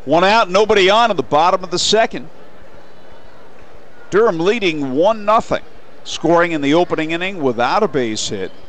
One out, nobody on at the bottom of the second. Durham leading 1-0, scoring in the opening inning without a base hit.